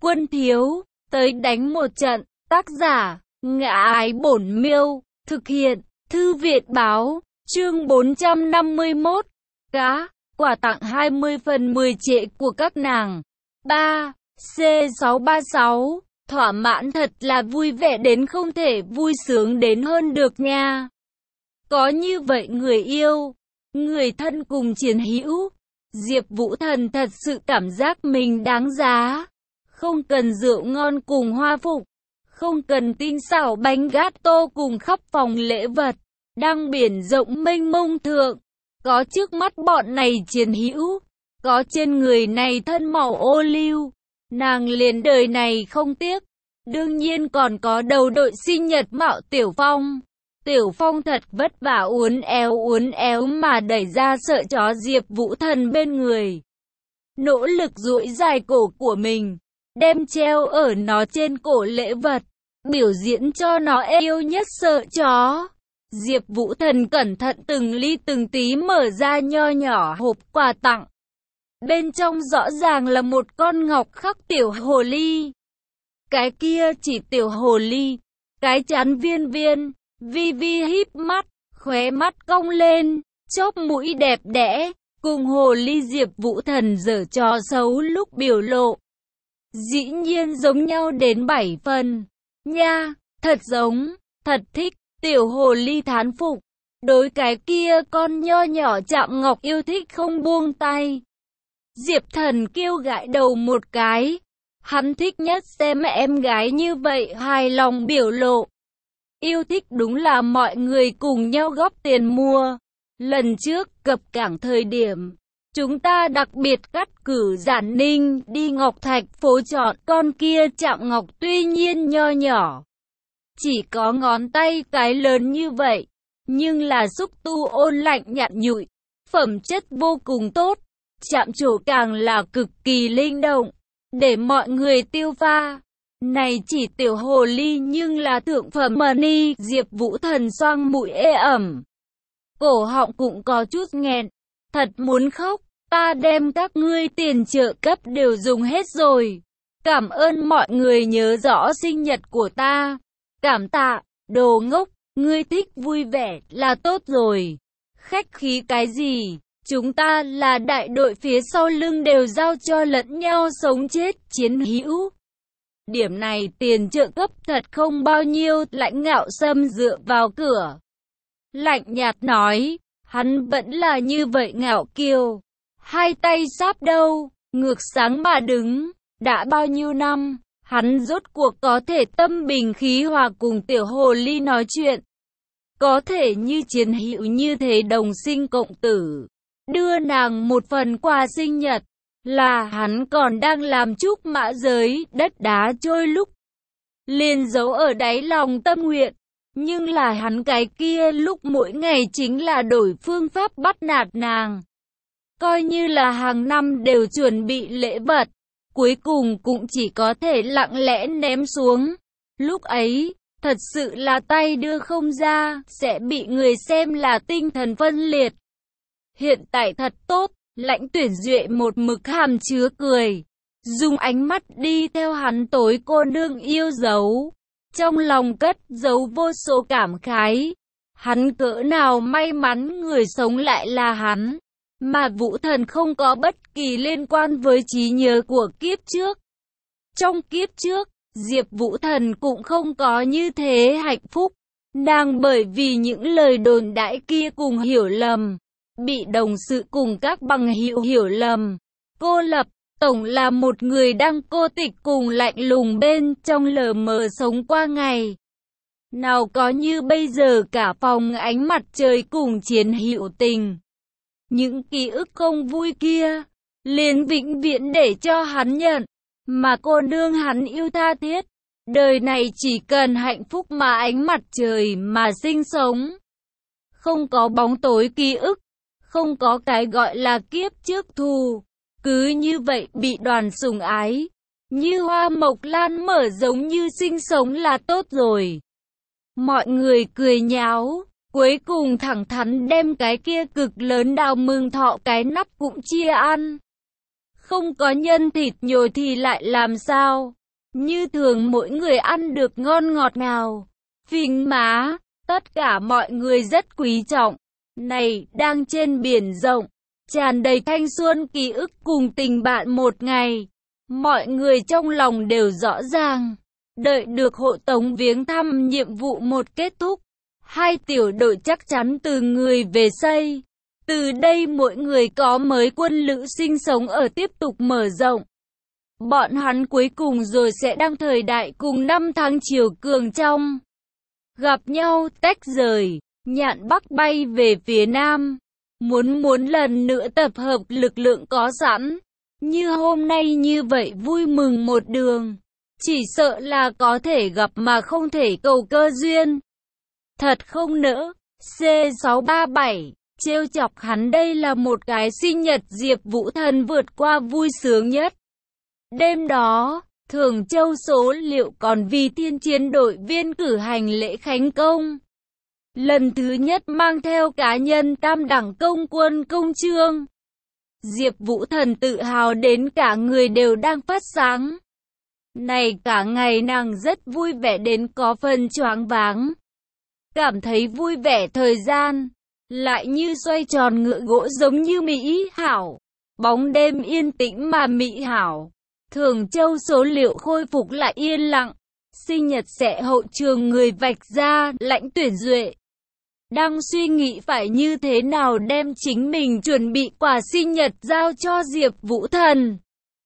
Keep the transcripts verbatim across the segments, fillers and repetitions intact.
Quân thiếu, tới đánh một trận. Tác giả, Ngã Ái Bổn Miêu. Thực hiện, Thư viện Báo. Chương bốn trăm năm mươi mốt. Cá, quà tặng hai mươi phần mười trệ của các nàng. ba. C sáu ba sáu. Thỏa mãn thật là vui vẻ đến không thể vui sướng đến hơn được nha. Có như vậy người yêu, người thân cùng chiến hữu, Diệp Vũ Thần thật sự cảm giác mình đáng giá. Không cần rượu ngon cùng hoa phục, không cần tinh xảo bánh gato cùng khắp phòng lễ vật, đang biển rộng mênh mông thượng, có trước mắt bọn này chiến hữu, có trên người này thân màu ô liu, nàng liền đời này không tiếc. Đương nhiên còn có đầu đội sinh nhật Mạo Tiểu Phong. Tiểu Phong thật vất vả uốn éo uốn éo mà đẩy ra sợ chó Diệp Vũ Thần bên người. Nỗ lực duỗi dài cổ của mình, đem treo ở nó trên cổ lễ vật, biểu diễn cho nó yêu nhất sợ chó. Diệp Vũ Thần cẩn thận từng ly từng tí mở ra nho nhỏ hộp quà tặng. Bên trong rõ ràng là một con ngọc khắc tiểu hồ ly. Cái kia chỉ tiểu hồ ly, cái trán viên viên, vi vi híp mắt, khóe mắt cong lên, chóp mũi đẹp đẽ, cùng hồ ly Diệp Vũ Thần giở trò xấu lúc biểu lộ. Dĩ nhiên giống nhau đến bảy phần. Nha, thật giống, thật thích, tiểu hồ ly thán phục. Đối cái kia con nho nhỏ chạm ngọc yêu thích không buông tay. Diệp Thần kêu gãi đầu một cái. Hắn thích nhất xem em gái như vậy hài lòng biểu lộ. Yêu thích đúng là mọi người cùng nhau góp tiền mua. Lần trước cập cảng thời điểm, chúng ta đặc biệt cắt cử Giản Ninh đi Ngọc Thạch phố chọn con kia chạm ngọc tuy nhiên nho nhỏ. Chỉ có ngón tay cái lớn như vậy, nhưng là xúc tu ôn lạnh nhặn nhụi, phẩm chất vô cùng tốt, chạm trổ càng là cực kỳ linh động. Để mọi người tiêu pha. Này chỉ tiểu hồ ly nhưng là thượng phẩm money. Diệp Vũ Thần xoang mũi ê ẩm. Cổ họng cũng có chút nghẹn. Thật muốn khóc. Ta đem các ngươi tiền trợ cấp đều dùng hết rồi. Cảm ơn mọi người nhớ rõ sinh nhật của ta. Cảm tạ, đồ ngốc. Ngươi thích vui vẻ là tốt rồi. Khách khí cái gì? Chúng ta là đại đội phía sau lưng đều giao cho lẫn nhau sống chết chiến hữu. Điểm này tiền trợ cấp thật không bao nhiêu. Lãnh Ngạo Sâm dựa vào cửa, lạnh nhạt nói, hắn vẫn là như vậy ngạo kiêu. Hai tay sáp đâu, ngược sáng mà đứng. Đã bao nhiêu năm, hắn rốt cuộc có thể tâm bình khí hòa cùng tiểu hồ ly nói chuyện. Có thể như chiến hữu như thế đồng sinh cộng tử. Đưa nàng một phần quà sinh nhật, là hắn còn đang làm trúc mã giới, đất đá trôi lúc. Liền giấu ở đáy lòng tâm nguyện, nhưng là hắn cái kia lúc mỗi ngày chính là đổi phương pháp bắt nạt nàng. Coi như là hàng năm đều chuẩn bị lễ vật, cuối cùng cũng chỉ có thể lặng lẽ ném xuống. Lúc ấy, thật sự là tay đưa không ra, sẽ bị người xem là tinh thần phân liệt. Hiện tại thật tốt, Lãnh Tuyển Duệ một mực hàm chứa cười, dùng ánh mắt đi theo hắn tối cô nương yêu dấu, trong lòng cất giấu vô số cảm khái. Hắn cỡ nào may mắn người sống lại là hắn, mà Vũ Thần không có bất kỳ liên quan với trí nhớ của kiếp trước. Trong kiếp trước, Diệp Vũ Thần cũng không có như thế hạnh phúc, nàng bởi vì những lời đồn đãi kia cùng hiểu lầm. Bị đồng sự cùng các bằng hữu hiểu lầm, cô lập, tổng là một người đang cô tịch cùng lạnh lùng bên trong lờ mờ sống qua ngày. Nào có như bây giờ cả phòng ánh mặt trời cùng chiến hữu tình. Những ký ức không vui kia, liền vĩnh viễn để cho hắn nhận, mà cô nương hắn yêu tha thiết. Đời này chỉ cần hạnh phúc mà ánh mặt trời mà sinh sống. Không có bóng tối ký ức. Không có cái gọi là kiếp trước thù, cứ như vậy bị đoàn sủng ái, như hoa mộc lan mở giống như sinh sống là tốt rồi. Mọi người cười nháo, cuối cùng thẳng thắn đem cái kia cực lớn đào mừng thọ cái nắp cũng chia ăn. không có nhân thịt nhồi thì lại làm sao? Như thường mỗi người ăn được ngon ngọt ngào, phình má, tất cả mọi người rất quý trọng. Này, đang trên biển rộng, tràn đầy thanh xuân ký ức cùng tình bạn một ngày. Mọi người trong lòng đều rõ ràng, đợi được hộ tống viếng thăm nhiệm vụ một kết thúc, hai tiểu đội chắc chắn từ người về xây. Từ đây mỗi người có mới quân lữ sinh sống ở tiếp tục mở rộng. Bọn hắn cuối cùng rồi sẽ đăng thời đại cùng năm tháng chiều cường trong. Gặp nhau tách rời, Nhạn Bắc bay về phía Nam. Muốn muốn lần nữa tập hợp lực lượng có sẵn. Như hôm nay như vậy vui mừng một đường. Chỉ sợ là có thể gặp mà không thể cầu cơ duyên. Thật không nỡ. C sáu ba bảy trêu chọc hắn, đây là một cái sinh nhật Diệp Vũ Thần vượt qua vui sướng nhất. Đêm đó, Thường Châu số liệu còn vì Thiên Chiến đội viên cử hành lễ khánh công. Lần thứ nhất mang theo cá nhân tam đẳng công quân công chương. Diệp Vũ Thần tự hào đến cả người đều đang phát sáng. Này cả ngày nàng rất vui vẻ đến có phần choáng váng. Cảm thấy vui vẻ thời gian, lại như xoay tròn ngựa gỗ giống như mỹ hảo. Bóng đêm yên tĩnh mà mỹ hảo. Thường Châu số liệu khôi phục lại yên lặng. Sinh nhật sẽ hậu trường người vạch ra, Lãnh Tuyển Duệ đang suy nghĩ phải như thế nào đem chính mình chuẩn bị quà sinh nhật giao cho Diệp Vũ Thần.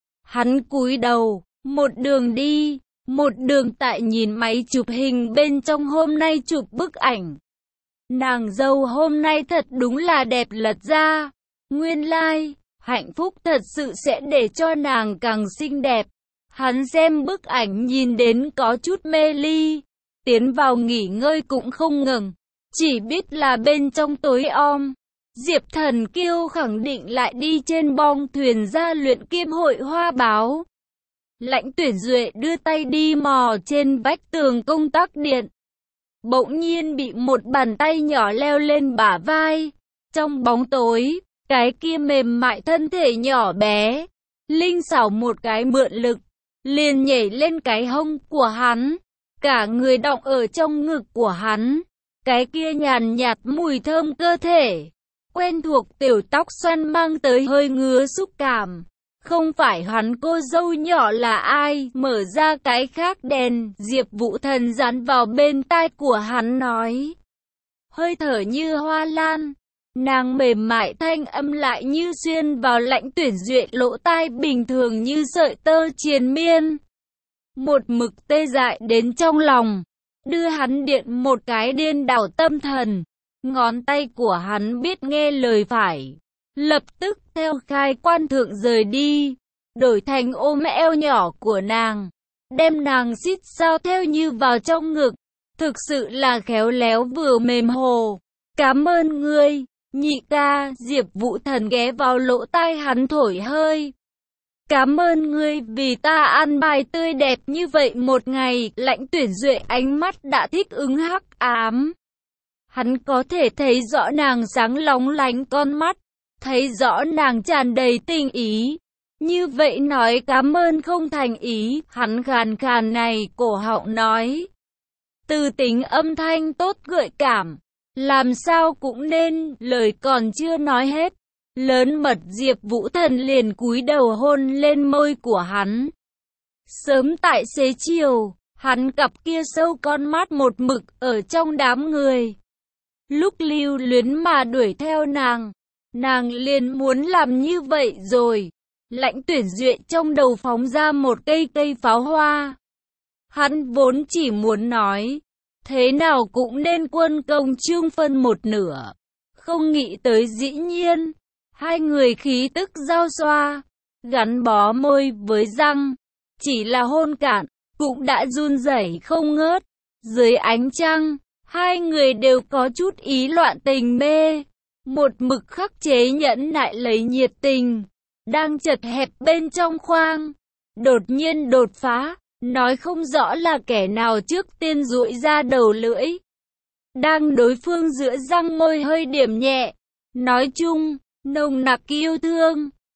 Hắn cúi đầu, một đường đi, một đường tại nhìn máy chụp hình bên trong hôm nay chụp bức ảnh. Nàng dâu hôm nay thật đúng là đẹp lật ra. Nguyên lai, like, hạnh phúc thật sự sẽ để cho nàng càng xinh đẹp. Hắn xem bức ảnh nhìn đến có chút mê ly. Tiến vào nghỉ ngơi cũng không ngừng. Chỉ biết là bên trong tối om. Diệp Thần Kiêu khẳng định lại đi trên bong thuyền ra luyện kim hội hoa báo. Lãnh Tuyển Duệ đưa tay đi mò trên vách tường công tắc điện. Bỗng nhiên bị một bàn tay nhỏ leo lên bả vai. Trong bóng tối, cái kia mềm mại thân thể nhỏ bé, linh xảo một cái mượn lực, liền nhảy lên cái hông của hắn. Cả người đọng ở trong ngực của hắn. Cái kia nhàn nhạt mùi thơm cơ thể, quen thuộc tiểu tóc xoăn mang tới hơi ngứa xúc cảm. Không phải hắn cô dâu nhỏ là ai? Mở ra cái khác đèn, Diệp Vũ Thần dán vào bên tai của hắn nói. Hơi thở như hoa lan, nàng mềm mại thanh âm lại như xuyên vào Lãnh Tuyển Duệ lỗ tai bình thường như sợi tơ triền miên. Một mực tê dại đến trong lòng. Đưa hắn điện một cái điên đảo tâm thần. Ngón tay của hắn biết nghe lời phải. Lập tức theo khai quan thượng rời đi. Đổi thành ôm eo nhỏ của nàng. Đem nàng xít sao theo như vào trong ngực. Thực sự là khéo léo vừa mềm hồ. Cảm ơn ngươi, nhị ca. Diệp Vũ Thần ghé vào lỗ tai hắn thổi hơi. Cảm ơn ngươi vì ta ăn bài tươi đẹp như vậy một ngày. Lãnh Tuyển Duệ ánh mắt đã thích ứng hắc ám. Hắn có thể thấy rõ nàng sáng lóng lánh con mắt, thấy rõ nàng tràn đầy tình ý. Như vậy nói cảm ơn không thành ý. Hắn khàn khàn này cổ họng nói. Từ tính âm thanh tốt gợi cảm. Làm sao cũng nên, lời còn chưa nói hết. Lớn mật Diệp Vũ Thần liền cúi đầu hôn lên môi của hắn. Sớm tại xế chiều, hắn cặp kia sâu con mắt một mực ở trong đám người. Lúc lưu luyến mà đuổi theo nàng, nàng liền muốn làm như vậy rồi. Lãnh Tuyển Duệ trong đầu phóng ra một cây cây pháo hoa. Hắn vốn chỉ muốn nói, thế nào cũng nên quân công trương phân một nửa. Không nghĩ tới dĩ nhiên, hai người khí tức giao xoa, gắn bó môi với răng. Chỉ là hôn cạn, cũng đã run rẩy không ngớt. Dưới ánh trăng, hai người đều có chút ý loạn tình mê. Một mực khắc chế nhẫn nại lấy nhiệt tình. Đang chật hẹp bên trong khoang. Đột nhiên đột phá. Nói không rõ là kẻ nào trước tiên duỗi ra đầu lưỡi. Đang đối phương giữa răng môi hơi điểm nhẹ. Nói chung, nồng nặc yêu thương.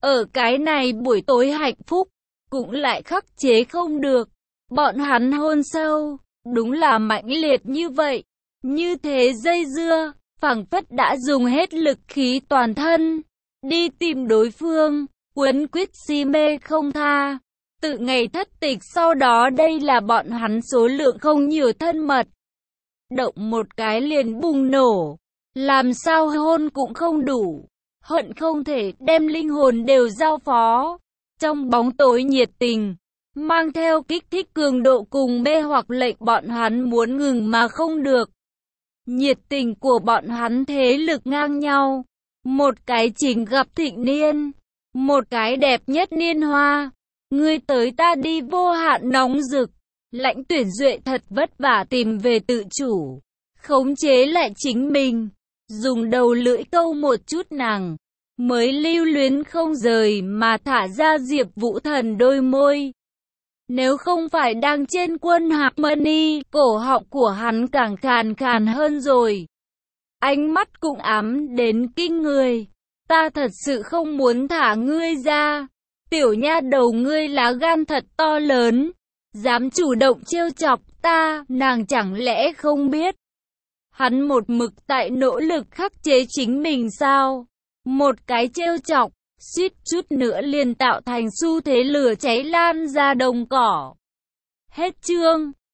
Ở cái này buổi tối hạnh phúc, cũng lại khắc chế không được. Bọn hắn hôn sâu, đúng là mãnh liệt như vậy. Như thế dây dưa, phảng phất đã dùng hết lực khí toàn thân. Đi tìm đối phương, quấn quýt si mê không tha. Từ ngày thất tịch sau đó đây là bọn hắn số lượng không nhiều thân mật. Động một cái liền bùng nổ. Làm sao hôn cũng không đủ. Hận không thể đem linh hồn đều giao phó. Trong bóng tối nhiệt tình, mang theo kích thích cường độ cùng mê hoặc lệnh bọn hắn muốn ngừng mà không được. Nhiệt tình của bọn hắn thế lực ngang nhau. Một cái chính gặp thịnh niên, một cái đẹp nhất niên hoa. Ngươi tới ta đi vô hạn nóng rực. Lãnh Tuyển Duệ thật vất vả tìm về tự chủ, khống chế lại chính mình, dùng đầu lưỡi câu một chút nàng, mới lưu luyến không rời mà thả ra Diệp Vũ Thần đôi môi. Nếu không phải đang trên quân Harmony, cổ họng của hắn càng khàn khàn hơn rồi. Ánh mắt cũng ám đến kinh người. Ta thật sự không muốn thả ngươi ra. Tiểu nha đầu ngươi lá gan thật to lớn. Dám chủ động trêu chọc ta, nàng chẳng lẽ không biết. Hắn một mực tại nỗ lực khắc chế chính mình sao? Một cái trêu chọc, suýt chút nữa liền tạo thành xu thế lửa cháy lan ra đồng cỏ. Hết chương.